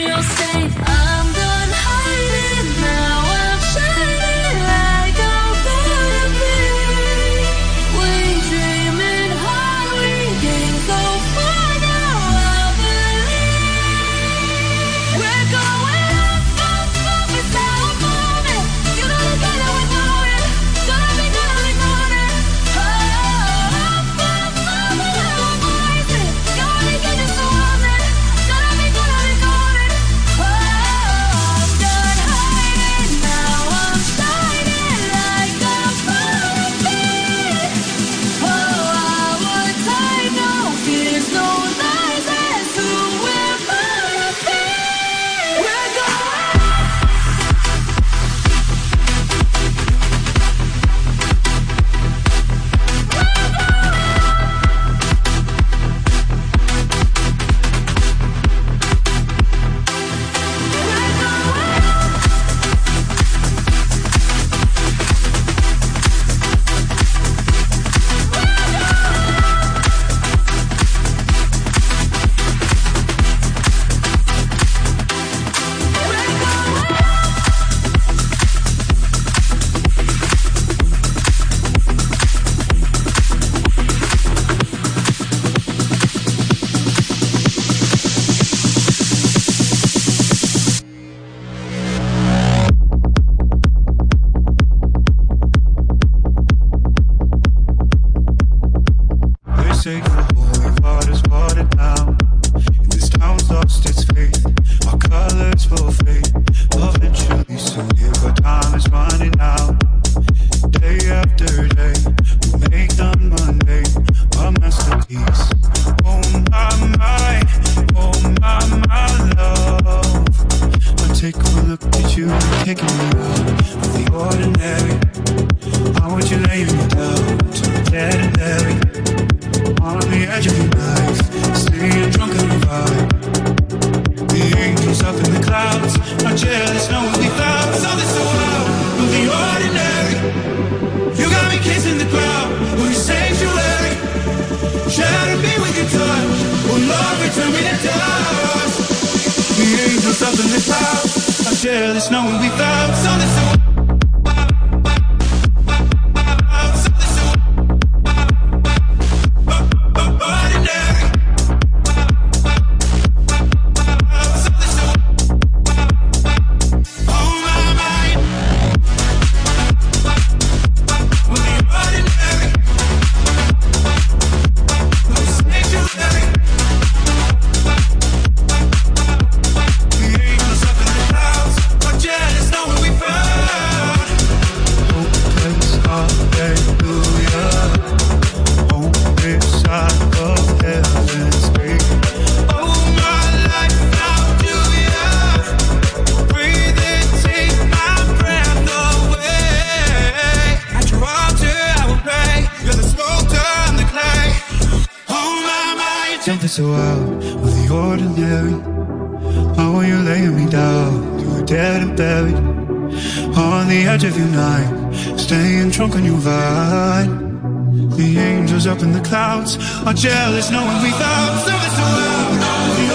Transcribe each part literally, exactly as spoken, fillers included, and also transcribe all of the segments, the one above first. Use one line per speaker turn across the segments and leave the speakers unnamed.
Are jealous knowing we found something so out of the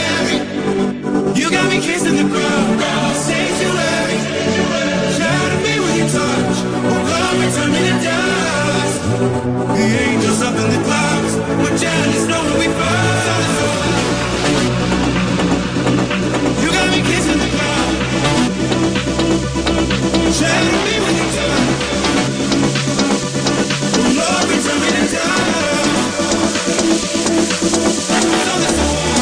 ordinary. You got me kissing the ground, sanctuary. Shadow me with your touch, oh love me turn me to dust. The angels up in the clouds are jealous knowing we found something so out. You got me kissing the ground. Shadow me with your touch, oh love me turn me to dust. So this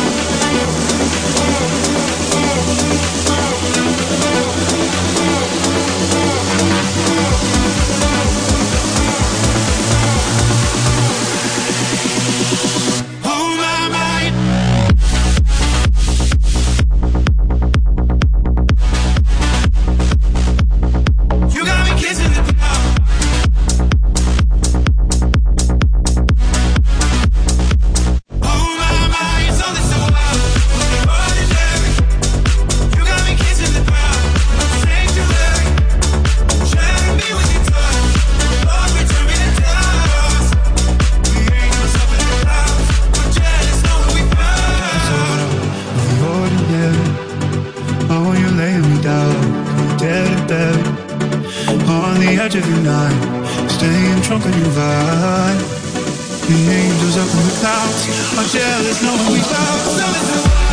night, staying drunk on your vibe. The angels up in the clouds are jealous knowing we found something to love.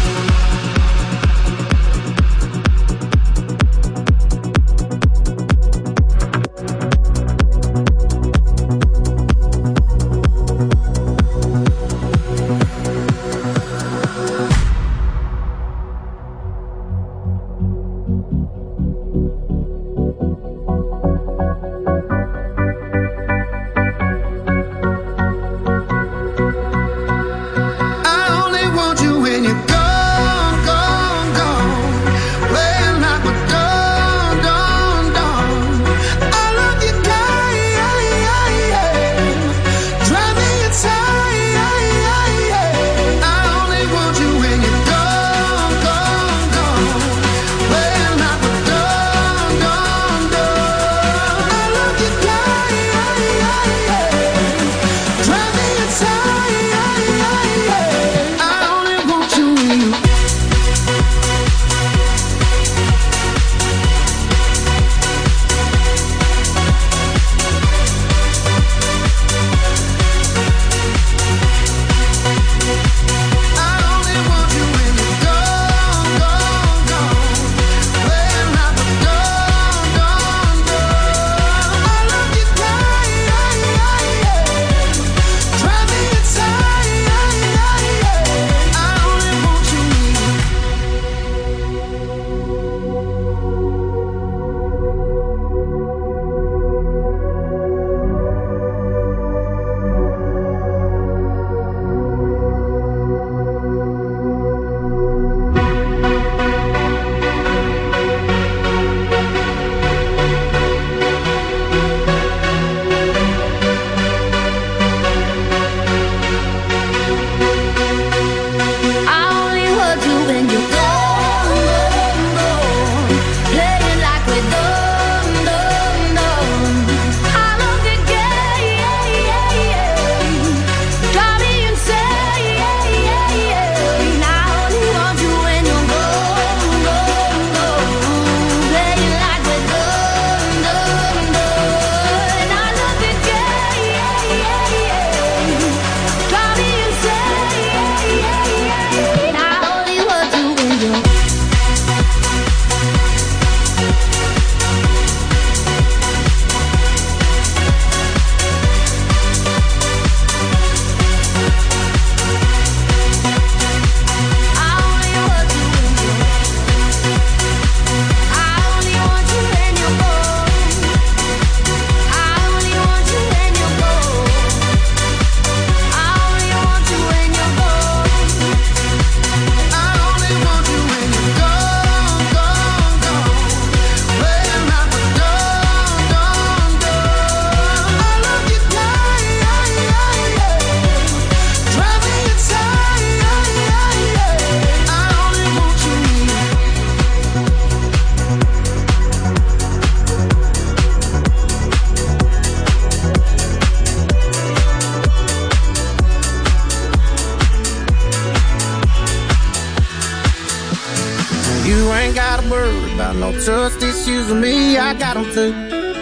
No trust issues with me, I got them too.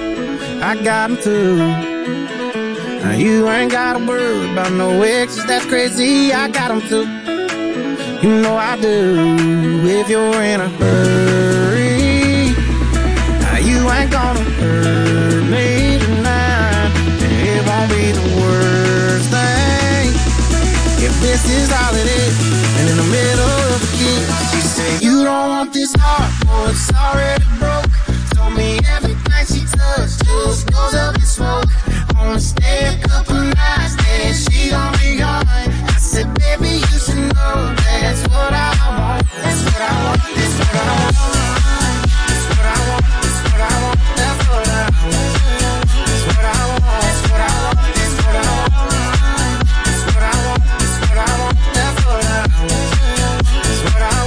I got them too. Now you ain't gotta worry about no exes, that's crazy, I got them too. You know I do, if you're in a hurry. Now you ain't gonna hurt me tonight. It won't be the worst thing if this is all it is. And in the middle of the kiss, she said, you don't want this heart, oh, it's already broke. Told me everything she touched just goes up in smoke. Wanna stay a couple nights, then she gon' be gone. I said, baby, you should know that's what I want. That's what I want, that's what I want. That's what I want, that's what I want. That's what I want. That's what I want, that's what I want. That's what I want. That's what I want, that's what I want. That's what I want. That's what I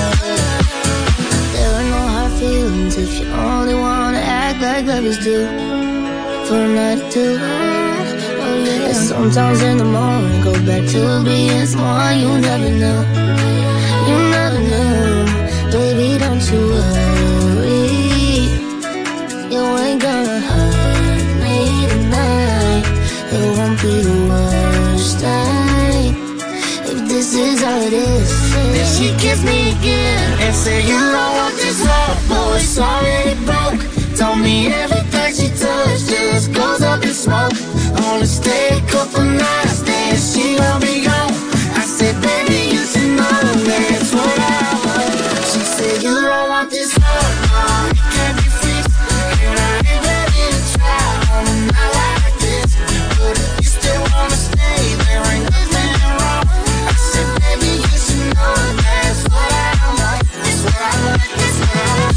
want.
There are no hard feelings if you only wanna act like lovers do. For a night or two, oh yeah. And sometimes in the morning go back to being someone you never knew. You never knew. Baby, don't you worry, you ain't gonna hurt it's already broke. Told me everything she touched just goes up in smoke. Only stay a couple nights, then she gon' be gone. I said, baby, you should know that's what I want. She said, you don't want this love, no, it can't be fixed. And I ain't ready to try on a night like this. But if you still wanna stay, there ain't nothing wrong. I said, baby, you should know that's what I want. That's what I want, that's what I want.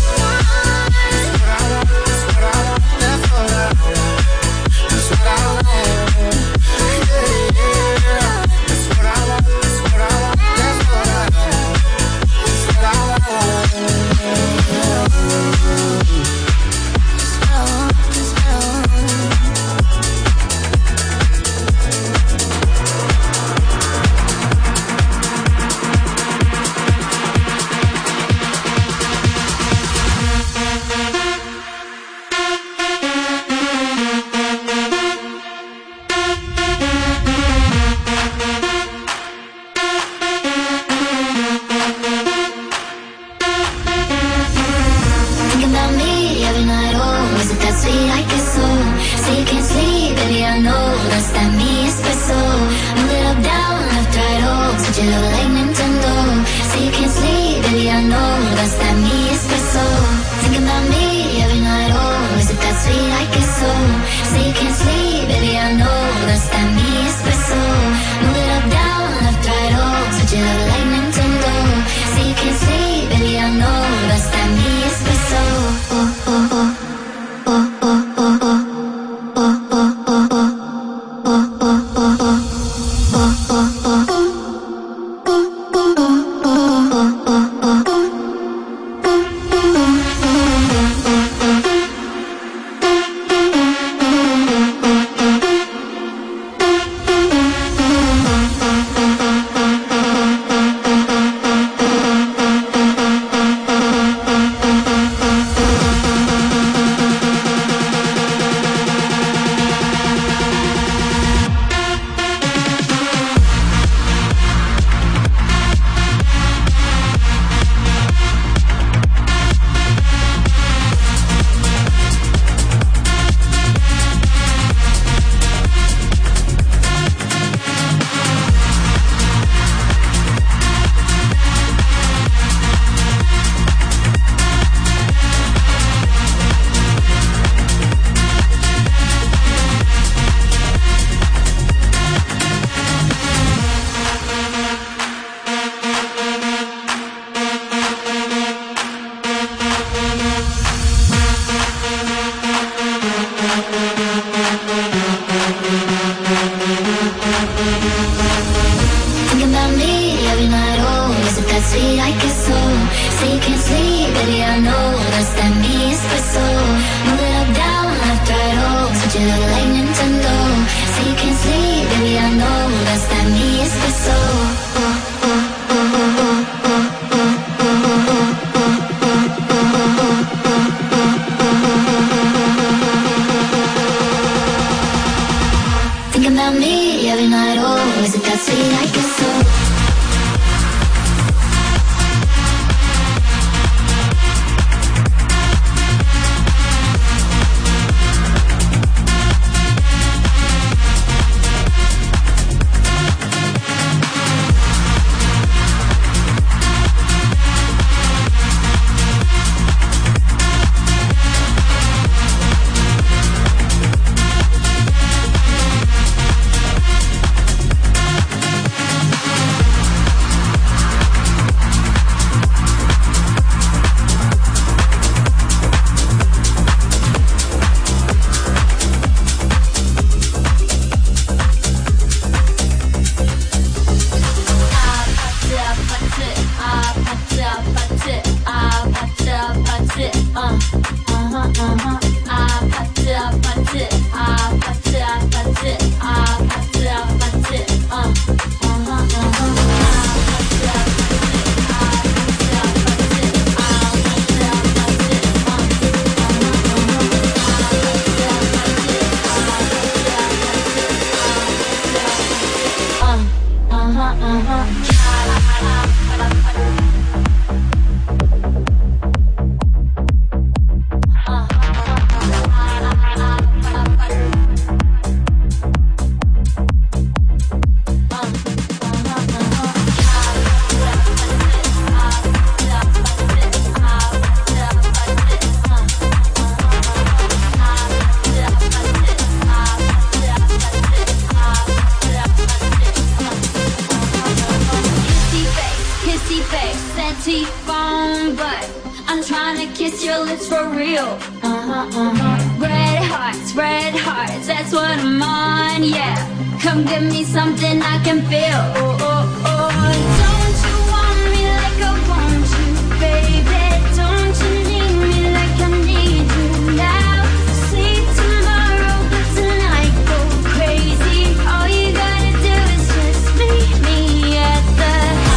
but I'm trying to kiss your lips for real. Uh-huh, uh-huh. Red hearts, red hearts, that's what I'm on, yeah. Come give me something I can feel. Oh, oh, oh. Don't you want me like I want you, baby? Don't you need me like I need you now? Sleep tomorrow, but tonight go crazy. All you gotta do is just meet me at the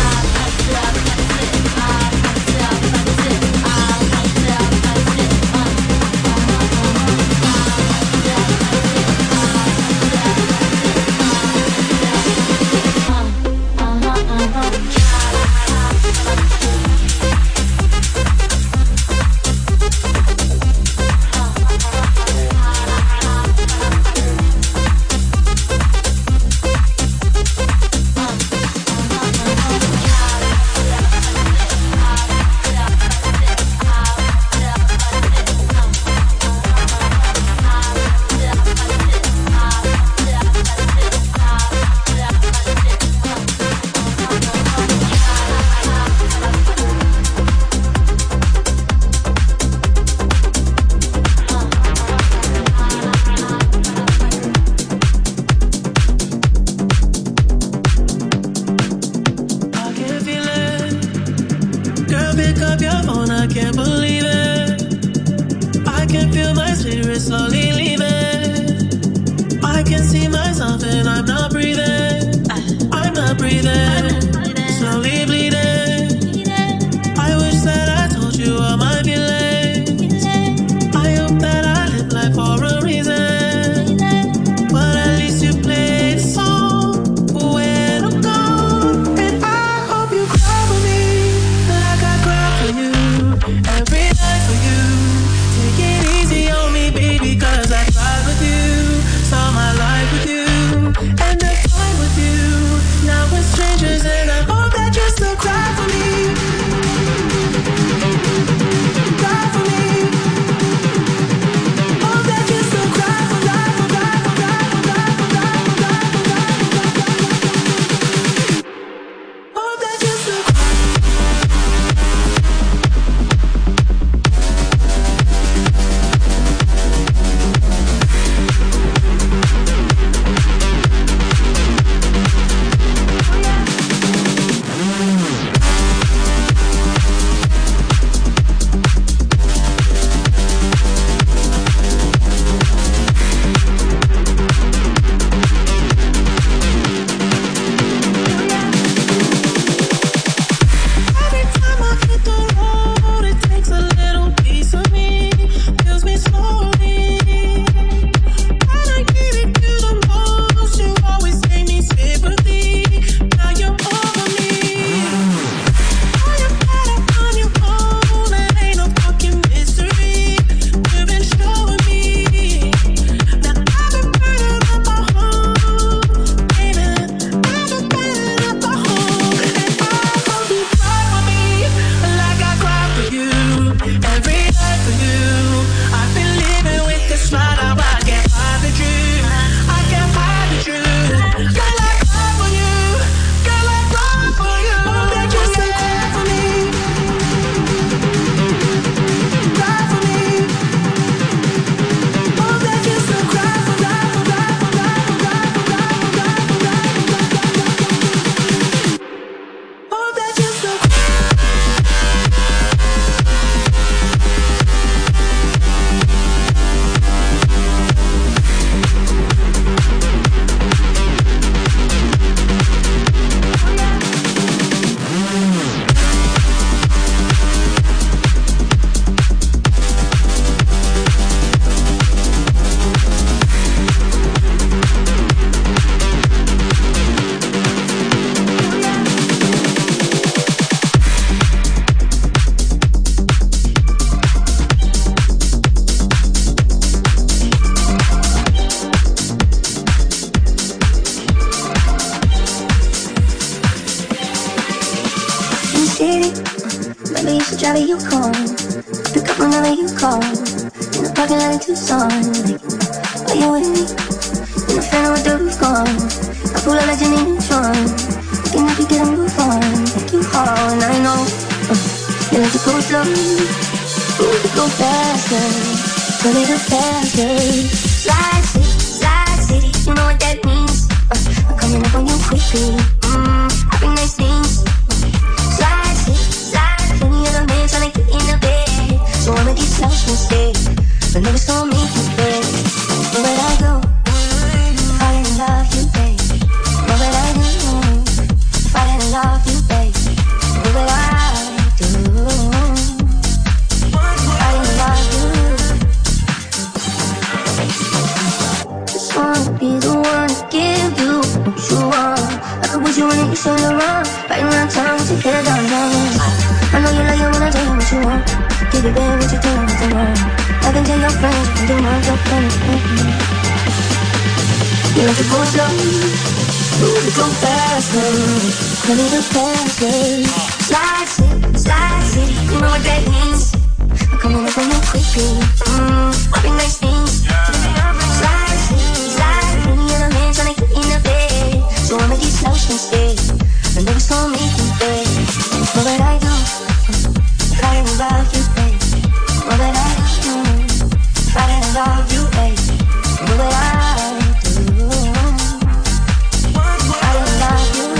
Charlie, you call. Pick up whenever you call. In the parking lot in Tucson. Like, are you with me? In the fan with the roof gone. I pull out like you need a Tron. Looking if you get a move on. Take you hard, and I know. Uh,
And if it goes slow, ooh, if it goes faster, tell me the faster. Slide city, slide city, you know what that means. uh, I'm coming up on you quickly, mmm, I bring nice things. Slide city, slide, plenty of the men tryna get in the bed, so I'ma get lost instead, but never saw me bed. Where I go, falling in love you, babe. Know what I do, falling in love you, babe. Know what I do, falling in love you. Just wanna be the one to give you what you want. I could put you in it, you should around. Right around town with your head down, down. I know you like it when I tell you what you want. Give it back what you tell me to want. I can tell your friends, you can do my job, mm-hmm. You like to go slow, move it go faster, tell me the faster. Slide city, slide city, you know what that means. I'm coming up on you quickly, mmm, I bring nice things. Slide city, slide, many other men tryna get in the bed, so I'ma get slouched instead, but never saw me in bed. Know what I do, falling in love you, babe. Know what I do, falling in love you, babe. Know what I do, falling in love you.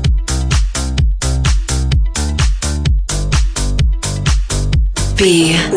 B